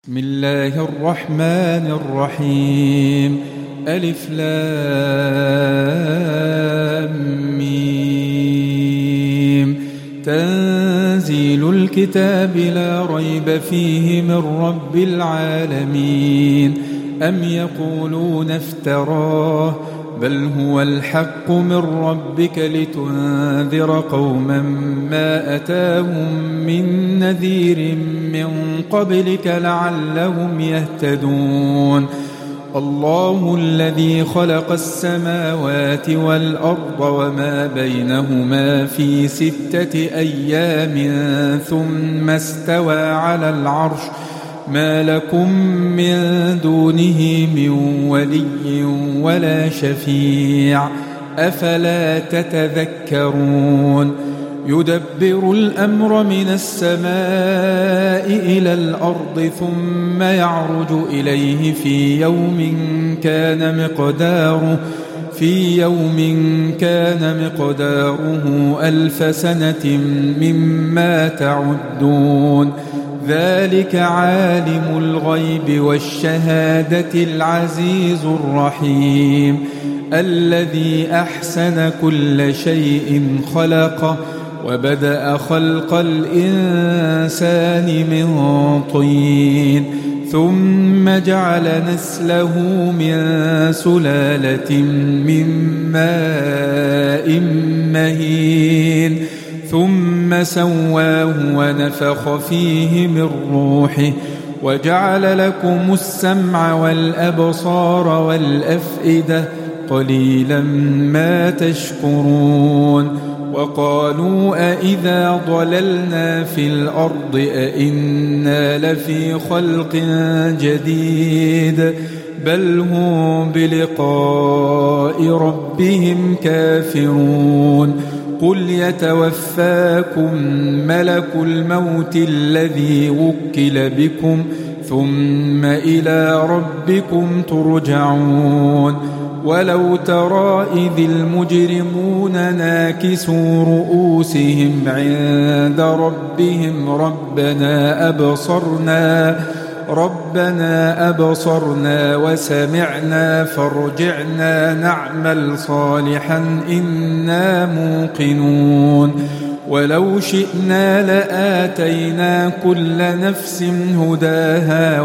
بسم الله الرحمن الرحيم. ألف لام ميم. تنزيل الكتاب لا ريب فيه من رب العالمين. أم يقولون افتراه بل هو الحق من ربك لتنذر قوما ما أتاهم من نذير من قبلك لعلهم يهتدون. الله الذي خلق السماوات والأرض وما بينهما في 6 أيام ثم استوى على العرش ما لكم من دونه من ولي ولا شفيع أفلا تتذكرون. يدبر الأمر من السماء إلى الأرض ثم يعرج إليه في يوم كان مقداره 1000 سنة مما تعدون. ذلك عالم الغيب والشهادة العزيز الرحيم الذي أحسن كل شيء خلقه وبدأ خلق الإنسان من طين ثم جعل نسله من سلالة من ماء مهين ثم سواه ونفخ فيه من روحه وجعل لكم السمع والأبصار والأفئدة قليلا ما تشكرون. وقالوا أإذا ضللنا في الأرض أإنا لفي خلق جديد بل هم بلقاء ربهم كافرون. قل يتوفاكم ملك الموت الذي وكل بكم ثم إلى ربكم ترجعون. ولو ترى إذ المجرمون ناكسوا رؤوسهم عند ربهم ربنا أبصرنا وسمعنا فارجعنا نعمل صالحا إنا موقنون. ولو شئنا لآتينا كل نفس هداها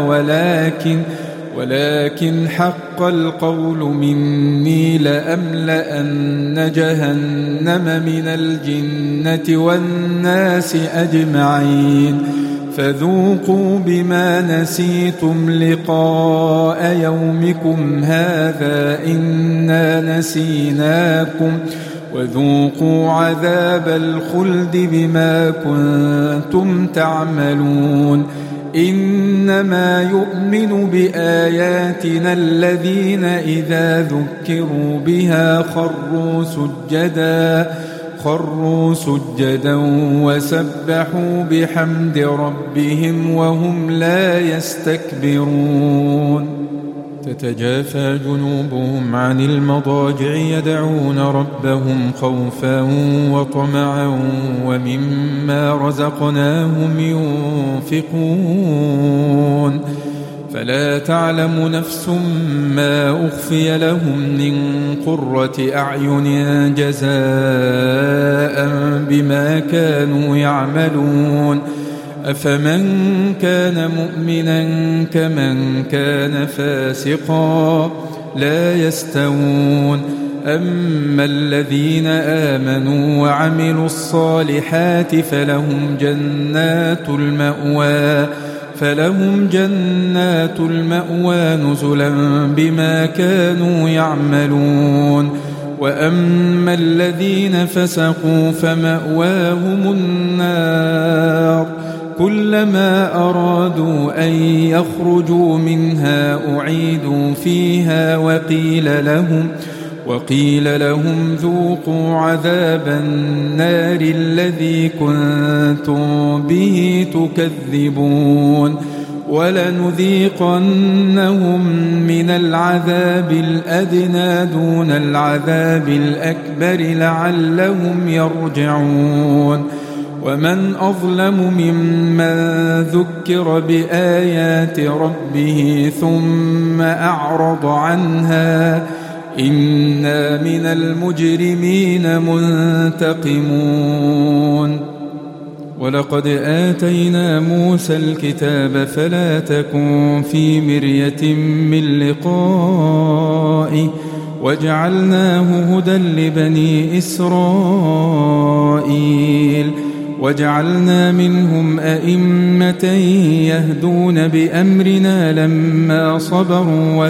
ولكن حق القول مني لأملأن جهنم من الجنة والناس أجمعين. فذوقوا بما نسيتم لقاء يومكم هذا إنا نسيناكم وذوقوا عذاب الخلد بما كنتم تعملون. إنما يؤمن بآياتنا الذين إذا ذكروا بها خروا سجدا وسبحوا بحمد ربهم وهم لا يستكبرون. تتجافى جنوبهم عن المضاجع يدعون ربهم خوفا وطمعا ومما رزقناهم ينفقون. فلا تعلم نفس ما أخفي لهم من قرة أعين جزاء بما كانوا يعملون. أفمن كان مؤمنا كمن كان فاسقا لا يستوون. أما الذين آمنوا وعملوا الصالحات فلهم جنات المأوى نزلا بما كانوا يعملون. وأما الذين فسقوا فمأواهم النار كلما أرادوا أن يخرجوا منها أعيدوا فيها وقيل لهم ذوقوا عذاب النار الذي كنتم به تكذبون. ولنذيقنهم من العذاب الأدنى دون العذاب الأكبر لعلهم يرجعون. ومن أظلم ممن ذكر بآيات ربه ثم أعرض عنها إنا من المجرمين منتقمون ولقد آتينا موسى الكتاب فلا تكن في مرية من لقائه وجعلناه هدى لبني إسرائيل وجعلنا منهم أئمة يهدون بأمرنا لما صبروا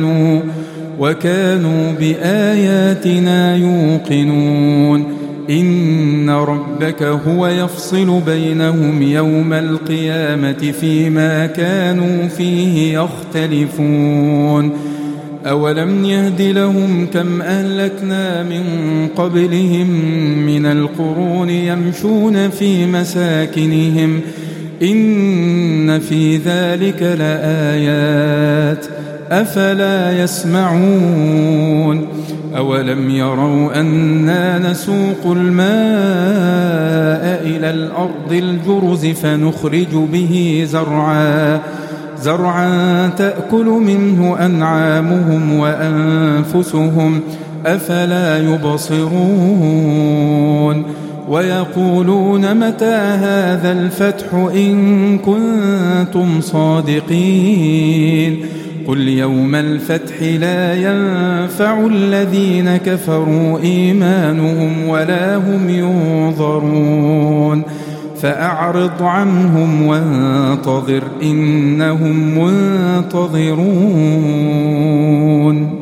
وكانوا بآياتنا يوقنون إن ربك هو يفصل بينهم يوم القيامة فيما كانوا فيه يختلفون أولم يهد لهم كم أهلكنا من قبلهم من القرون يمشون في مساكنهم إن في ذلك لآيات أفلا يسمعون أولم يروا أنا نسوق الماء إلى الأرض الجرز فنخرج به زرعا تأكل منه أنعامهم وأنفسهم أفلا يبصرون ويقولون متى هذا الفتح إن كنتم صادقين قل يوم الفتح لا ينفع الذين كفروا إيمانهم ولا هم ينظرون فأعرض عنهم وانتظر إنهم منتظرون